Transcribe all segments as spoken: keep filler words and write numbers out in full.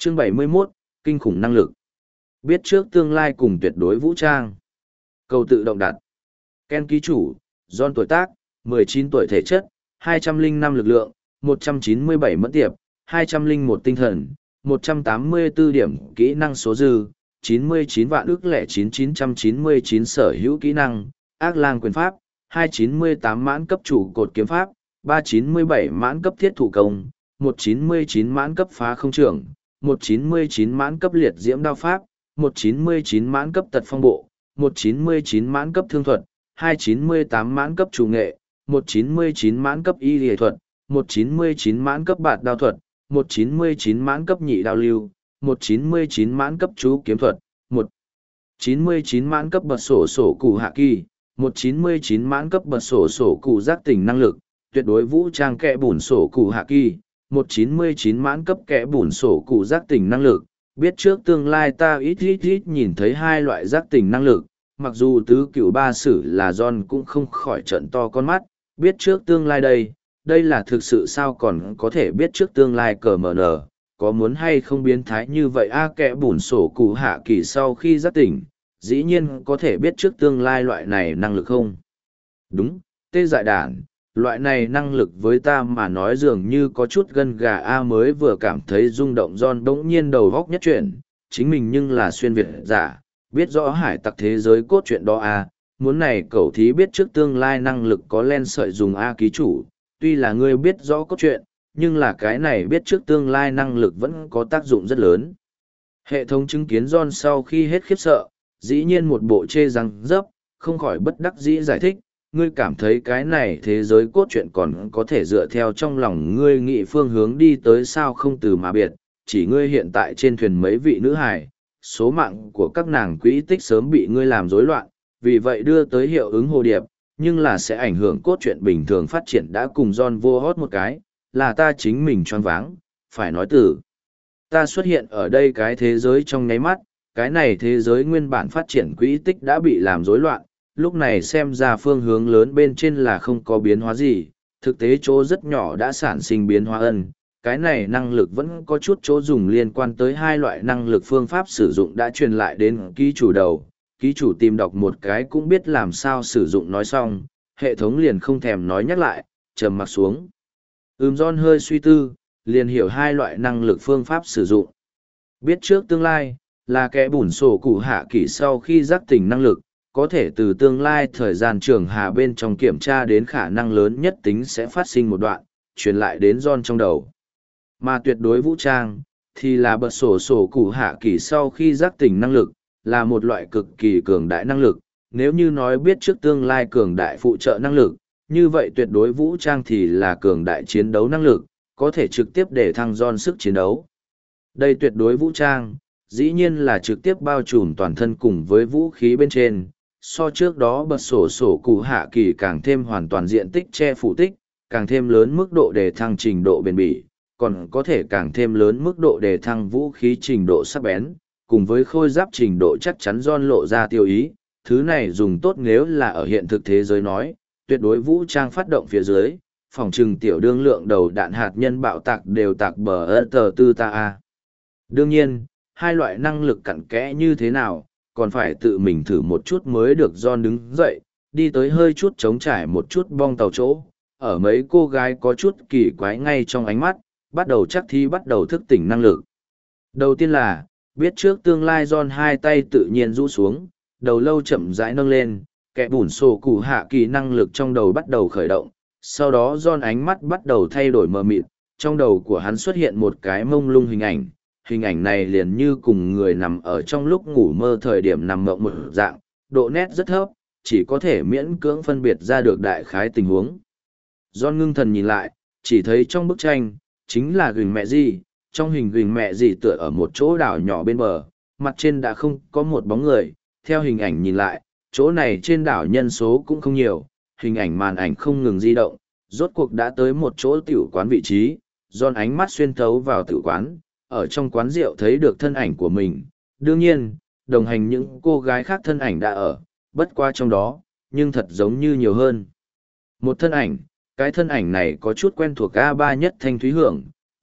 Chương bảy mươi 71, Kinh khủng năng lực. Biết trước tương lai cùng tuyệt đối vũ trang. Câu tự động đặt. Ken ký chủ, John tuổi tác, mười chín tuổi thể chất, hai trăm lẻ năm lực lượng, một trăm chín mươi bảy mẫn tiệp, hai trăm lẻ một tinh thần, một trăm tám mươi tư điểm kỹ năng số dư, chín mươi chín vạn ức lẻ chín chín trăm chín mươi chín sở hữu kỹ năng, ác lang quyền pháp, hai trăm chín mươi tám mãn cấp chủ cột kiếm pháp, ba trăm chín mươi bảy mãn cấp thiết thủ công, một trăm chín mươi chín mãn cấp phá không trưởng, một trăm chín mươi chín mãn cấp liệt diễm đao pháp, một trăm chín mươi chín mãn cấp tật phong bộ, một trăm chín mươi chín mãn cấp thương thuật, hai trăm chín mươi tám mãn cấp chủ nghệ, một trăm chín mươi chín mãn cấp y lý thuật, một trăm chín mươi chín mãn cấp bạt đao thuật, một trăm chín mươi chín mãn cấp nhị đao lưu, một trăm chín mươi chín mãn cấp chú kiếm thuật, một trăm chín mươi chín mãn cấp bật sổ sổ cụ hạ kỳ, một trăm chín mươi chín mãn cấp bật sổ sổ cụ giác tỉnh năng lực, tuyệt đối vũ trang kẽ bùn sổ cụ hạ kỳ, một trăm chín mươi chín mãn cấp kẽ bùn sổ cụ giác tỉnh năng lực. Biết trước tương lai ta ít ít ít nhìn thấy hai loại giác tỉnh năng lực, mặc dù tứ cựu ba sử là John cũng không khỏi trận to con mắt, biết trước tương lai đây, đây là thực sự sao còn có thể biết trước tương lai cờ mờ nở, có muốn hay không biến thái như vậy a à, kẻ bùn sổ cụ hạ kỳ sau khi giác tỉnh, dĩ nhiên có thể biết trước tương lai loại này năng lực không? Đúng, tê dại đản, loại này năng lực với ta mà nói dường như có chút gân gà a mới vừa cảm thấy rung động John bỗng nhiên đầu góc nhất chuyển, chính mình nhưng là xuyên Việt giả, biết rõ hải tặc thế giới cốt truyện đó a, muốn này cậu thí biết trước tương lai năng lực có len sợi dùng a ký chủ, tuy là ngươi biết rõ cốt truyện, nhưng là cái này biết trước tương lai năng lực vẫn có tác dụng rất lớn. Hệ thống chứng kiến John sau khi hết khiếp sợ, dĩ nhiên một bộ chê răng dấp, không khỏi bất đắc dĩ giải thích, ngươi cảm thấy cái này thế giới cốt truyện còn có thể dựa theo trong lòng ngươi nghị phương hướng đi tới sao không từ mà biệt, chỉ ngươi hiện tại trên thuyền mấy vị nữ hài, số mạng của các nàng quỹ tích sớm bị ngươi làm rối loạn, vì vậy đưa tới hiệu ứng hồ điệp, nhưng là sẽ ảnh hưởng cốt truyện bình thường phát triển đã cùng John vô hót một cái, là ta chính mình choáng váng, phải nói từ. Ta xuất hiện ở đây cái thế giới trong nháy mắt, cái này thế giới nguyên bản phát triển quỹ tích đã bị làm rối loạn, lúc này xem ra phương hướng lớn bên trên là không có biến hóa gì, thực tế chỗ rất nhỏ đã sản sinh biến hóa ân. Cái này năng lực vẫn có chút chỗ dùng liên quan tới hai loại năng lực phương pháp sử dụng đã truyền lại đến ký chủ đầu. Ký chủ tìm đọc một cái cũng biết làm sao sử dụng nói xong, hệ thống liền không thèm nói nhắc lại, trầm mặc xuống. Ừm John hơi suy tư, liền hiểu hai loại năng lực phương pháp sử dụng. Biết trước tương lai, là kẻ bùn sổ cụ hạ kỷ sau khi giác tỉnh năng lực, có thể từ tương lai thời gian trường hà bên trong kiểm tra đến khả năng lớn nhất tính sẽ phát sinh một đoạn, truyền lại đến John trong đầu. Mà tuyệt đối vũ trang, thì là bật sổ sổ cụ hạ kỷ sau khi giác tỉnh năng lực, là một loại cực kỳ cường đại năng lực. Nếu như nói biết trước tương lai cường đại phụ trợ năng lực, như vậy tuyệt đối vũ trang thì là cường đại chiến đấu năng lực, có thể trực tiếp để thăng John sức chiến đấu. Đây tuyệt đối vũ trang, dĩ nhiên là trực tiếp bao trùm toàn thân cùng với vũ khí bên trên, so trước đó bật sổ sổ cụ hạ kỳ càng thêm hoàn toàn diện tích che phủ tích, càng thêm lớn mức độ để thăng trình độ bền bỉ, còn có thể càng thêm lớn mức độ để thăng vũ khí trình độ sắc bén, cùng với khôi giáp trình độ chắc chắn John lộ ra tiêu ý, thứ này dùng tốt nếu là ở hiện thực thế giới nói, tuyệt đối vũ trang phát động phía dưới, phòng trừng tiểu đương lượng đầu đạn hạt nhân bạo tạc đều tạc bờ ơ tờ tư ta a. Đương nhiên, hai loại năng lực cặn kẽ như thế nào, còn phải tự mình thử một chút mới được. John đứng dậy, đi tới hơi chút trống trải một chút bong tàu chỗ, ở mấy cô gái có chút kỳ quái ngay trong ánh mắt, bắt đầu chắc thi bắt đầu thức tỉnh năng lực. Đầu tiên là, biết trước tương lai John hai tay tự nhiên rũ xuống, đầu lâu chậm rãi nâng lên, kẻ bùn sổ cụ hạ kỳ năng lực trong đầu bắt đầu khởi động, sau đó John ánh mắt bắt đầu thay đổi mờ mịt, trong đầu của hắn xuất hiện một cái mông lung hình ảnh, hình ảnh này liền như cùng người nằm ở trong lúc ngủ mơ thời điểm nằm mộng một dạng, độ nét rất thấp, chỉ có thể miễn cưỡng phân biệt ra được đại khái tình huống. John ngưng thần nhìn lại, chỉ thấy trong bức tranh, chính là gừng mẹ gì, trong hình gừng mẹ gì tựa ở một chỗ đảo nhỏ bên bờ, mặt trên đã không có một bóng người, theo hình ảnh nhìn lại, chỗ này trên đảo nhân số cũng không nhiều, hình ảnh màn ảnh không ngừng di động, rốt cuộc đã tới một chỗ tiểu quán vị trí, John ánh mắt xuyên thấu vào tiểu quán, ở trong quán rượu thấy được thân ảnh của mình, đương nhiên, đồng hành những cô gái khác thân ảnh đã ở, bất qua trong đó, nhưng thật giống như nhiều hơn. Một thân ảnh, cái thân ảnh này có chút quen thuộc A ba nhất thanh thúy hưởng,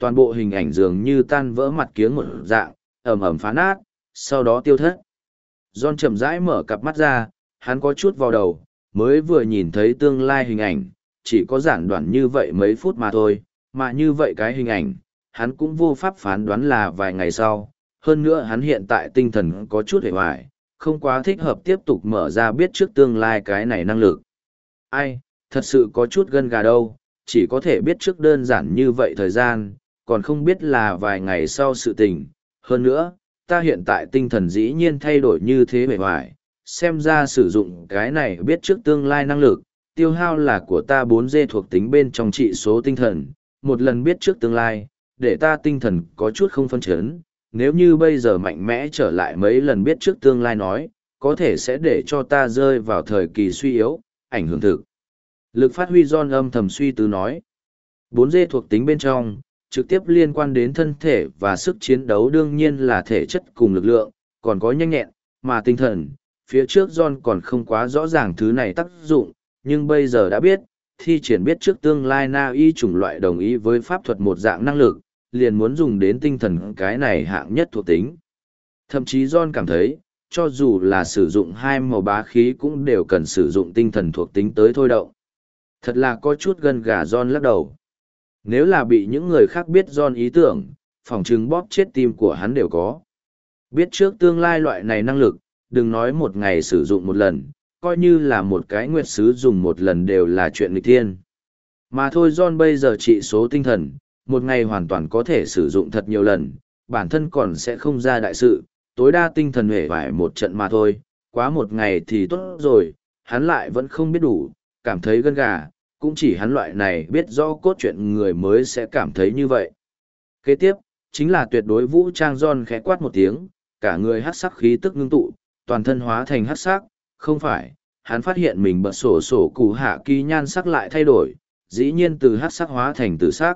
toàn bộ hình ảnh dường như tan vỡ mặt kiếng một dạng, ẩm ẩm phá nát, sau đó tiêu thất. John chậm rãi mở cặp mắt ra, hắn có chút vào đầu, mới vừa nhìn thấy tương lai hình ảnh, chỉ có giản đoạn như vậy mấy phút mà thôi, mà như vậy cái hình ảnh, hắn cũng vô pháp phán đoán là vài ngày sau. Hơn nữa hắn hiện tại tinh thần có chút hề hoài, không quá thích hợp tiếp tục mở ra biết trước tương lai cái này năng lực. Ai, thật sự có chút gân gà đâu, chỉ có thể biết trước đơn giản như vậy thời gian, còn không biết là vài ngày sau sự tình. Hơn nữa, ta hiện tại tinh thần dĩ nhiên thay đổi như thế hề hoài, xem ra sử dụng cái này biết trước tương lai năng lực, tiêu hao là của ta bốn D thuộc tính bên trong trị số tinh thần, một lần biết trước tương lai, để ta tinh thần có chút không phân chấn. Nếu như bây giờ mạnh mẽ trở lại mấy lần biết trước tương lai nói, có thể sẽ để cho ta rơi vào thời kỳ suy yếu, ảnh hưởng thực. Lực phát huy John âm thầm suy tư nói. bốn D thuộc tính bên trong, trực tiếp liên quan đến thân thể và sức chiến đấu đương nhiên là thể chất cùng lực lượng, còn có nhanh nhẹn, mà tinh thần. Phía trước John còn không quá rõ ràng thứ này tác dụng, nhưng bây giờ đã biết, thi triển biết trước tương lai na y chủng loại đồng ý với pháp thuật một dạng năng lực, liền muốn dùng đến tinh thần cái này hạng nhất thuộc tính. Thậm chí John cảm thấy, cho dù là sử dụng hai màu bá khí cũng đều cần sử dụng tinh thần thuộc tính tới thôi động. Thật là có chút gân gà John lắc đầu. Nếu là bị những người khác biết John ý tưởng, phỏng chừng bóp chết tim của hắn đều có. Biết trước tương lai loại này năng lực, đừng nói một ngày sử dụng một lần, coi như là một cái nguyệt sứ dùng một lần đều là chuyện nghịch thiên. Mà thôi John bây giờ trị số tinh thần, một ngày hoàn toàn có thể sử dụng thật nhiều lần, bản thân còn sẽ không ra đại sự, tối đa tinh thần hể vải một trận mà thôi, quá một ngày thì tốt rồi, hắn lại vẫn không biết đủ, cảm thấy gân gà, cũng chỉ hắn loại này biết rõ cốt truyện người mới sẽ cảm thấy như vậy. Kế tiếp, chính là tuyệt đối vũ trang John khẽ quát một tiếng, cả người hắc sắc khí tức ngưng tụ, toàn thân hóa thành hắc sắc, không phải, hắn phát hiện mình bật sổ sổ cụ hạ kỳ nhan sắc lại thay đổi, dĩ nhiên từ hắc sắc hóa thành tử sắc.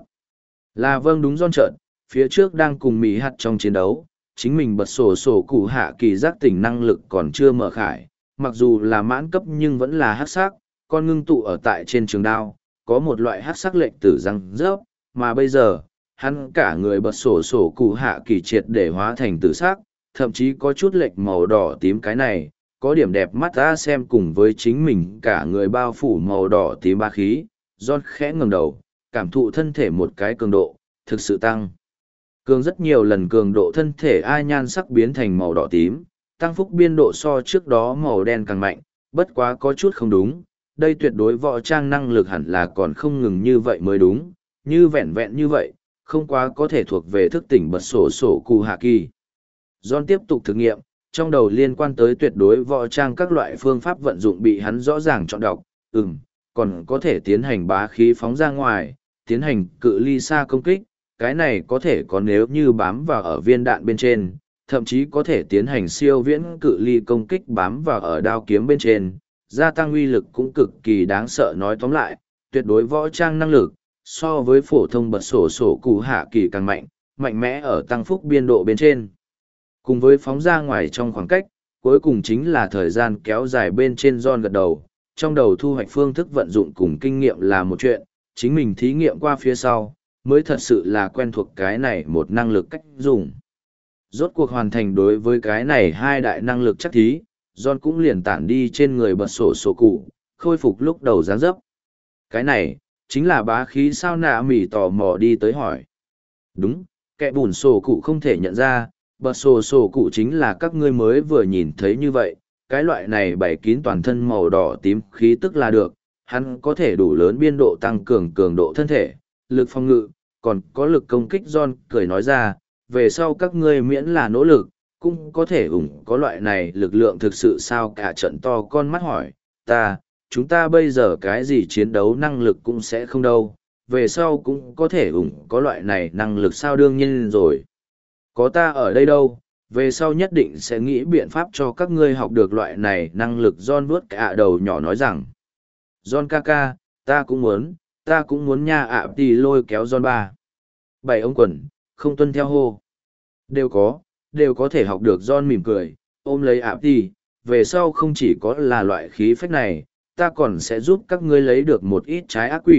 Là vâng đúng John trợn, phía trước đang cùng Mỹ hạt trong chiến đấu, chính mình bật sổ sổ cụ hạ kỳ giác tỉnh năng lực còn chưa mở khải, mặc dù là mãn cấp nhưng vẫn là hắc sắc, con ngưng tụ ở tại trên trường đao, có một loại hắc sắc lệnh tử răng rớp, mà bây giờ, hắn cả người bật sổ sổ cụ hạ kỳ triệt để hóa thành tử sắc, thậm chí có chút lệnh màu đỏ tím cái này, có điểm đẹp mắt ta xem cùng với chính mình cả người bao phủ màu đỏ tím ba khí, John khẽ ngẩng đầu, cảm thụ thân thể một cái cường độ, thực sự tăng. Cường rất nhiều lần cường độ thân thể ai nhan sắc biến thành màu đỏ tím, tăng phúc biên độ so trước đó màu đen càng mạnh, bất quá có chút không đúng, đây tuyệt đối võ trang năng lực hẳn là còn không ngừng như vậy mới đúng, như vẹn vẹn như vậy, không quá có thể thuộc về thức tỉnh bật sổ sổ cụ hạ kỳ. John tiếp tục thử nghiệm, trong đầu liên quan tới tuyệt đối võ trang các loại phương pháp vận dụng bị hắn rõ ràng chọn đọc, ừm, còn có thể tiến hành bá khí phóng ra ngoài, tiến hành cự ly xa công kích, cái này có thể có nếu như bám vào ở viên đạn bên trên, thậm chí có thể tiến hành siêu viễn cự ly công kích bám vào ở đao kiếm bên trên, gia tăng uy lực cũng cực kỳ đáng sợ. Nói tóm lại, tuyệt đối võ trang năng lực, so với phổ thông bật sổ sổ cụ hạ kỳ càng mạnh, mạnh mẽ ở tăng phúc biên độ bên trên. Cùng với phóng ra ngoài trong khoảng cách, cuối cùng chính là thời gian kéo dài bên trên. John gật đầu, trong đầu thu hoạch phương thức vận dụng cùng kinh nghiệm là một chuyện, chính mình thí nghiệm qua phía sau, mới thật sự là quen thuộc cái này một năng lực cách dùng. Rốt cuộc hoàn thành đối với cái này hai đại năng lực chắc thí, John cũng liền tản đi trên người bật sổ sổ cụ, khôi phục lúc đầu dáng dấp. Cái này, chính là bá khí sao nạ mỉ tò mò đi tới hỏi. Đúng, kẻ bùn sổ cụ không thể nhận ra, bật sổ sổ cụ chính là các ngươi mới vừa nhìn thấy như vậy, cái loại này bày kín toàn thân màu đỏ tím khí tức là được, hắn có thể đủ lớn biên độ tăng cường cường độ thân thể, lực phòng ngự, còn có lực công kích. John cười nói ra, về sau các ngươi miễn là nỗ lực, cũng có thể ủng có loại này lực lượng thực sự sao. Cả trận to con mắt hỏi, ta, chúng ta bây giờ cái gì chiến đấu năng lực cũng sẽ không đâu, về sau cũng có thể ủng có loại này năng lực sao. Đương nhiên rồi, có ta ở đây đâu, về sau nhất định sẽ nghĩ biện pháp cho các ngươi học được loại này năng lực. John vuốt cả đầu nhỏ nói rằng, John ca ca, ta cũng muốn, ta cũng muốn nha. ạ tỷ lôi kéo John ba. Bảy ông quần, không tuân theo hô. Đều có, đều có thể học được. John mỉm cười, ôm lấy ạ tỷ, về sau không chỉ có là loại khí phách này, ta còn sẽ giúp các ngươi lấy được một ít trái ác quỷ,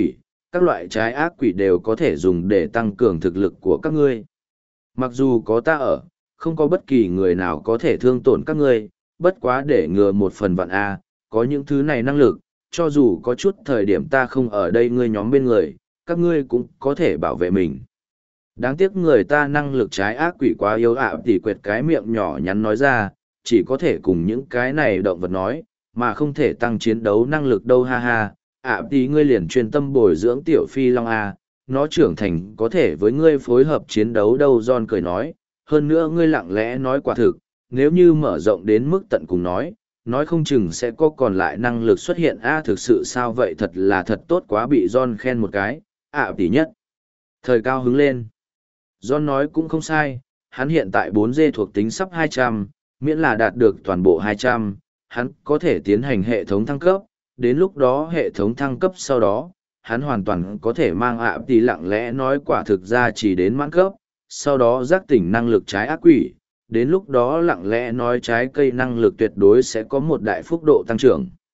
các loại trái ác quỷ đều có thể dùng để tăng cường thực lực của các ngươi. Mặc dù có ta ở, không có bất kỳ người nào có thể thương tổn các ngươi, bất quá để ngừa một phần vạn A, có những thứ này năng lực, cho dù có chút thời điểm ta không ở đây ngươi nhóm bên người, các ngươi cũng có thể bảo vệ mình. Đáng tiếc người ta năng lực trái ác quỷ quá yếu ạ à, thì quệt cái miệng nhỏ nhắn nói ra, chỉ có thể cùng những cái này động vật nói, mà không thể tăng chiến đấu năng lực đâu ha ha. ạ à, thì ngươi liền chuyên tâm bồi dưỡng tiểu phi long A, nó trưởng thành có thể với ngươi phối hợp chiến đấu đâu. John cười nói, hơn nữa ngươi lặng lẽ nói quả thực, nếu như mở rộng đến mức tận cùng nói, nói không chừng sẽ có còn lại năng lực xuất hiện. A thực sự sao vậy, thật là thật tốt quá, bị John khen một cái, ạ à, tỷ nhất. Thời cao hứng lên. John nói cũng không sai, hắn hiện tại bốn D thuộc tính sắp hai trăm, miễn là đạt được toàn bộ hai trăm, hắn có thể tiến hành hệ thống thăng cấp, đến lúc đó hệ thống thăng cấp sau đó, hắn hoàn toàn có thể mang ạ à, tỷ lặng lẽ nói quả thực ra chỉ đến mãn cấp, sau đó giác tỉnh năng lực trái ác quỷ, đến lúc đó lặng lẽ nói trái cây năng lực tuyệt đối sẽ có một đại phúc độ tăng trưởng.